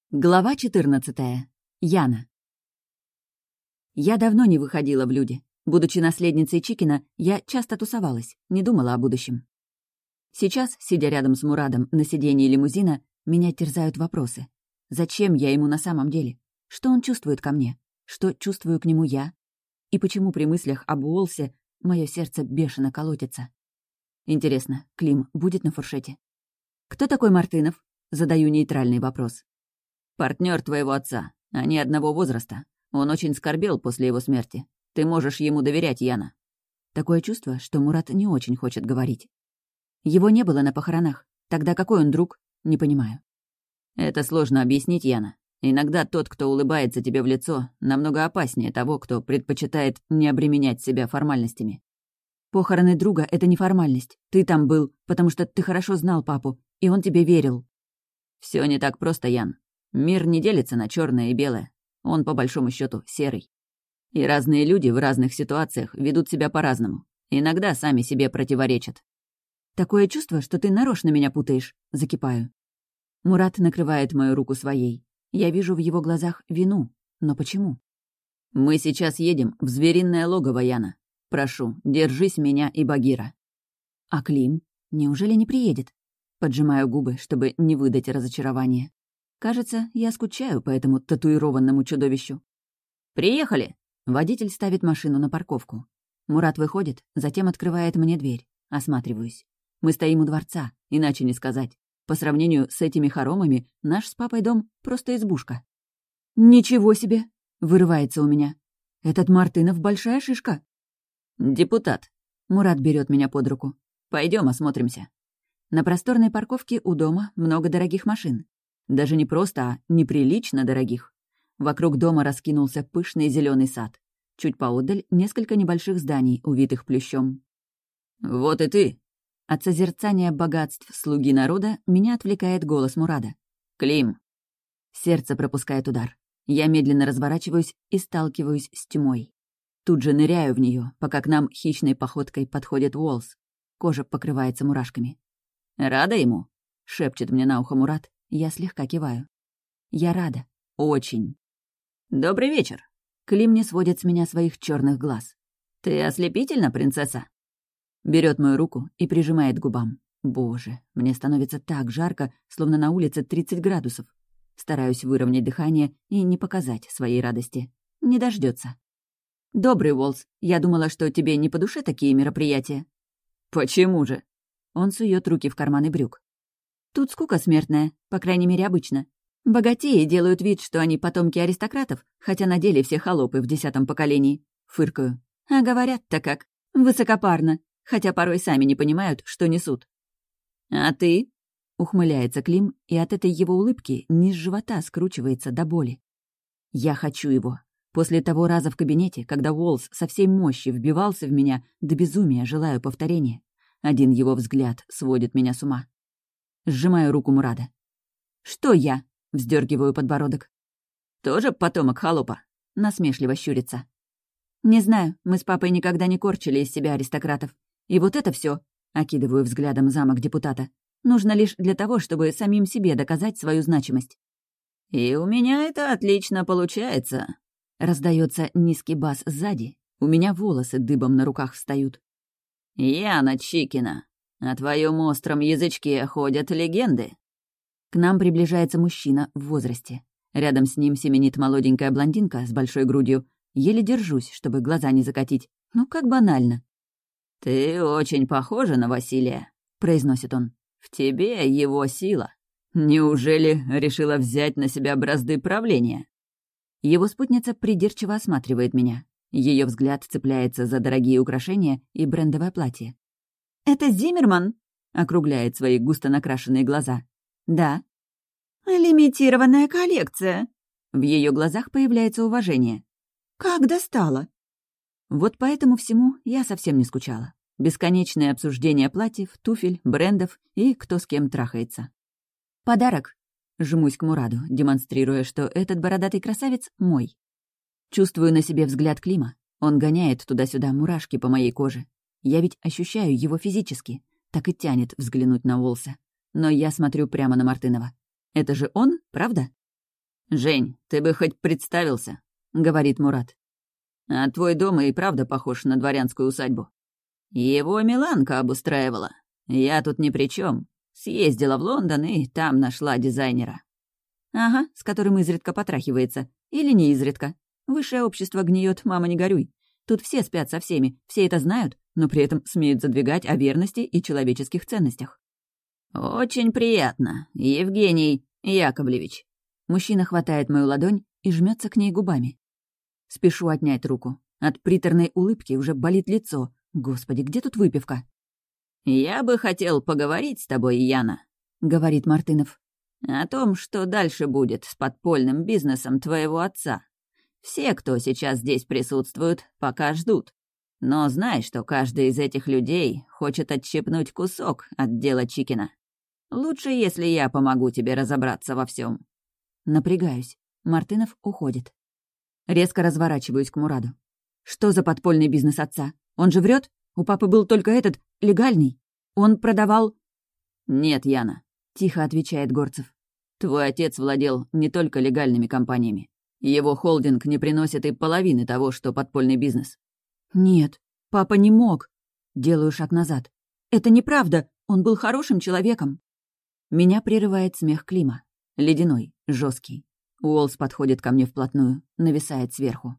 Глава 14. Яна. Я давно не выходила в люди. Будучи наследницей Чикина, я часто тусовалась, не думала о будущем. Сейчас, сидя рядом с Мурадом на сиденье лимузина, меня терзают вопросы. Зачем я ему на самом деле? Что он чувствует ко мне? Что чувствую к нему я? И почему при мыслях об Уолсе мое сердце бешено колотится? Интересно, Клим будет на фуршете? Кто такой Мартынов? Задаю нейтральный вопрос. Партнер твоего отца. Они одного возраста. Он очень скорбел после его смерти. Ты можешь ему доверять, Яна. Такое чувство, что Мурат не очень хочет говорить. Его не было на похоронах. Тогда какой он друг? Не понимаю. Это сложно объяснить, Яна. Иногда тот, кто улыбается тебе в лицо, намного опаснее того, кто предпочитает не обременять себя формальностями. Похороны друга — это не формальность. Ты там был, потому что ты хорошо знал папу, и он тебе верил. Все не так просто, Ян. Мир не делится на черное и белое. Он, по большому счету, серый. И разные люди в разных ситуациях ведут себя по-разному. Иногда сами себе противоречат. Такое чувство, что ты нарочно меня путаешь. Закипаю. Мурат накрывает мою руку своей. Я вижу в его глазах вину. Но почему? Мы сейчас едем в звериное логово, Яна. Прошу, держись меня и Багира. А Клим? Неужели не приедет? Поджимаю губы, чтобы не выдать разочарование. Кажется, я скучаю по этому татуированному чудовищу. «Приехали!» Водитель ставит машину на парковку. Мурат выходит, затем открывает мне дверь. Осматриваюсь. Мы стоим у дворца, иначе не сказать. По сравнению с этими хоромами, наш с папой дом — просто избушка. «Ничего себе!» — вырывается у меня. «Этот Мартынов большая шишка!» «Депутат!» Мурат берет меня под руку. Пойдем осмотримся. На просторной парковке у дома много дорогих машин. Даже не просто, а неприлично дорогих. Вокруг дома раскинулся пышный зеленый сад. Чуть поодаль несколько небольших зданий, увитых плющом. «Вот и ты!» От созерцания богатств слуги народа меня отвлекает голос Мурада. «Клим!» Сердце пропускает удар. Я медленно разворачиваюсь и сталкиваюсь с тьмой. Тут же ныряю в нее, пока к нам хищной походкой подходит Уолс. Кожа покрывается мурашками. «Рада ему?» — шепчет мне на ухо Мурат. Я слегка киваю. Я рада. Очень. «Добрый вечер!» Клим не сводит с меня своих черных глаз. «Ты ослепительна, принцесса?» Берет мою руку и прижимает к губам. Боже, мне становится так жарко, словно на улице 30 градусов. Стараюсь выровнять дыхание и не показать своей радости. Не дождется. «Добрый, Уолс. Я думала, что тебе не по душе такие мероприятия». «Почему же?» Он сует руки в карманы брюк. «Тут скука смертная, по крайней мере, обычно. Богатеи делают вид, что они потомки аристократов, хотя на деле все холопы в 10-м поколении. Фыркаю. А говорят-то как. Высокопарно, хотя порой сами не понимают, что несут». «А ты?» — ухмыляется Клим, и от этой его улыбки низ живота скручивается до боли. Я хочу его. После того раза в кабинете, когда Уолс со всей мощи вбивался в меня, до безумия желаю повторения. Один его взгляд сводит меня с ума. Сжимаю руку Мурада. «Что я?» — вздергиваю подбородок. «Тоже потомок холопа?» — насмешливо щурится. «Не знаю, мы с папой никогда не корчили из себя аристократов. И вот это все, окидываю взглядом замок депутата, нужно лишь для того, чтобы самим себе доказать свою значимость». «И у меня это отлично получается», — раздается низкий бас сзади. У меня волосы дыбом на руках встают. «Яна Чикина, о твоем остром язычке ходят легенды». К нам приближается мужчина в возрасте. Рядом с ним семенит молоденькая блондинка с большой грудью. Еле держусь, чтобы глаза не закатить. Ну, как банально. «Ты очень похожа на Василия», — произносит он. «В тебе его сила. Неужели решила взять на себя бразды правления?» Его спутница придирчиво осматривает меня. Ее взгляд цепляется за дорогие украшения и брендовое платье. «Это Зиммерман?» — округляет свои густо накрашенные глаза. «Да». «Лимитированная коллекция». В ее глазах появляется уважение. «Как достала?» Вот по этому всему я совсем не скучала. Бесконечное обсуждение платьев, туфель, брендов и кто с кем трахается. «Подарок». Жмусь к Мураду, демонстрируя, что этот бородатый красавец мой. Чувствую на себе взгляд Клима. Он гоняет туда-сюда мурашки по моей коже. Я ведь ощущаю его физически. Так и тянет взглянуть на Уолса. Но я смотрю прямо на Мартынова. Это же он, правда? «Жень, ты бы хоть представился», — говорит Мурат. «А твой дом и правда похож на дворянскую усадьбу. Его Миланка обустраивала. Я тут ни при чем. Съездила в Лондон и там нашла дизайнера». «Ага, с которым изредка потрахивается. Или не изредка. Высшее общество гниет, мама, не горюй. Тут все спят со всеми, все это знают, но при этом смеют задвигать о верности и человеческих ценностях». «Очень приятно, Евгений Яковлевич». Мужчина хватает мою ладонь и жмется к ней губами. Спешу отнять руку. От приторной улыбки уже болит лицо. Господи, где тут выпивка? «Я бы хотел поговорить с тобой, Яна», — говорит Мартынов, «о том, что дальше будет с подпольным бизнесом твоего отца. Все, кто сейчас здесь присутствует, пока ждут. Но знай, что каждый из этих людей хочет отщипнуть кусок от дела Чикина. Лучше, если я помогу тебе разобраться во всем. Напрягаюсь. Мартынов уходит. Резко разворачиваюсь к Мураду. Что за подпольный бизнес отца? Он же врет? У папы был только этот, легальный. Он продавал... «Нет, Яна», — тихо отвечает Горцев. «Твой отец владел не только легальными компаниями. Его холдинг не приносит и половины того, что подпольный бизнес». «Нет, папа не мог». Делаю шаг назад. «Это неправда. Он был хорошим человеком». Меня прерывает смех Клима. Ледяной, жесткий. Уолс подходит ко мне вплотную, нависает сверху.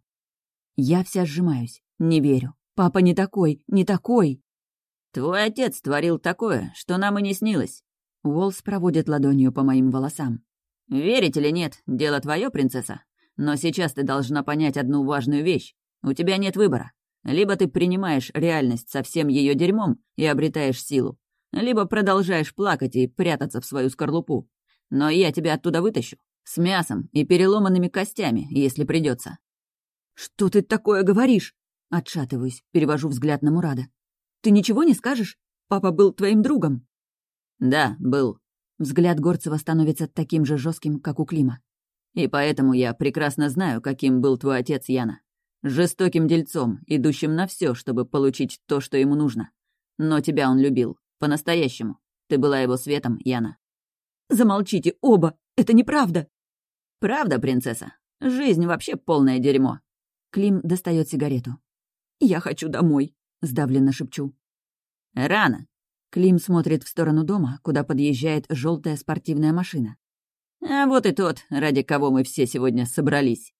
Я вся сжимаюсь, не верю. Папа не такой, не такой. «Твой отец творил такое, что нам и не снилось». Уолс проводит ладонью по моим волосам. «Верить или нет, дело твое, принцесса. Но сейчас ты должна понять одну важную вещь. У тебя нет выбора. Либо ты принимаешь реальность со всем ее дерьмом и обретаешь силу, либо продолжаешь плакать и прятаться в свою скорлупу. Но я тебя оттуда вытащу. С мясом и переломанными костями, если придется. «Что ты такое говоришь?» Отшатываюсь, перевожу взгляд на Мурада. «Ты ничего не скажешь? Папа был твоим другом». «Да, был». Взгляд Горцева становится таким же жестким, как у Клима. «И поэтому я прекрасно знаю, каким был твой отец, Яна. Жестоким дельцом, идущим на все, чтобы получить то, что ему нужно. Но тебя он любил. По-настоящему. Ты была его светом, Яна». «Замолчите оба! Это неправда!» «Правда, принцесса? Жизнь вообще полное дерьмо». Клим достает сигарету. «Я хочу домой», — сдавленно шепчу. «Рано». Клим смотрит в сторону дома, куда подъезжает желтая спортивная машина. «А вот и тот, ради кого мы все сегодня собрались».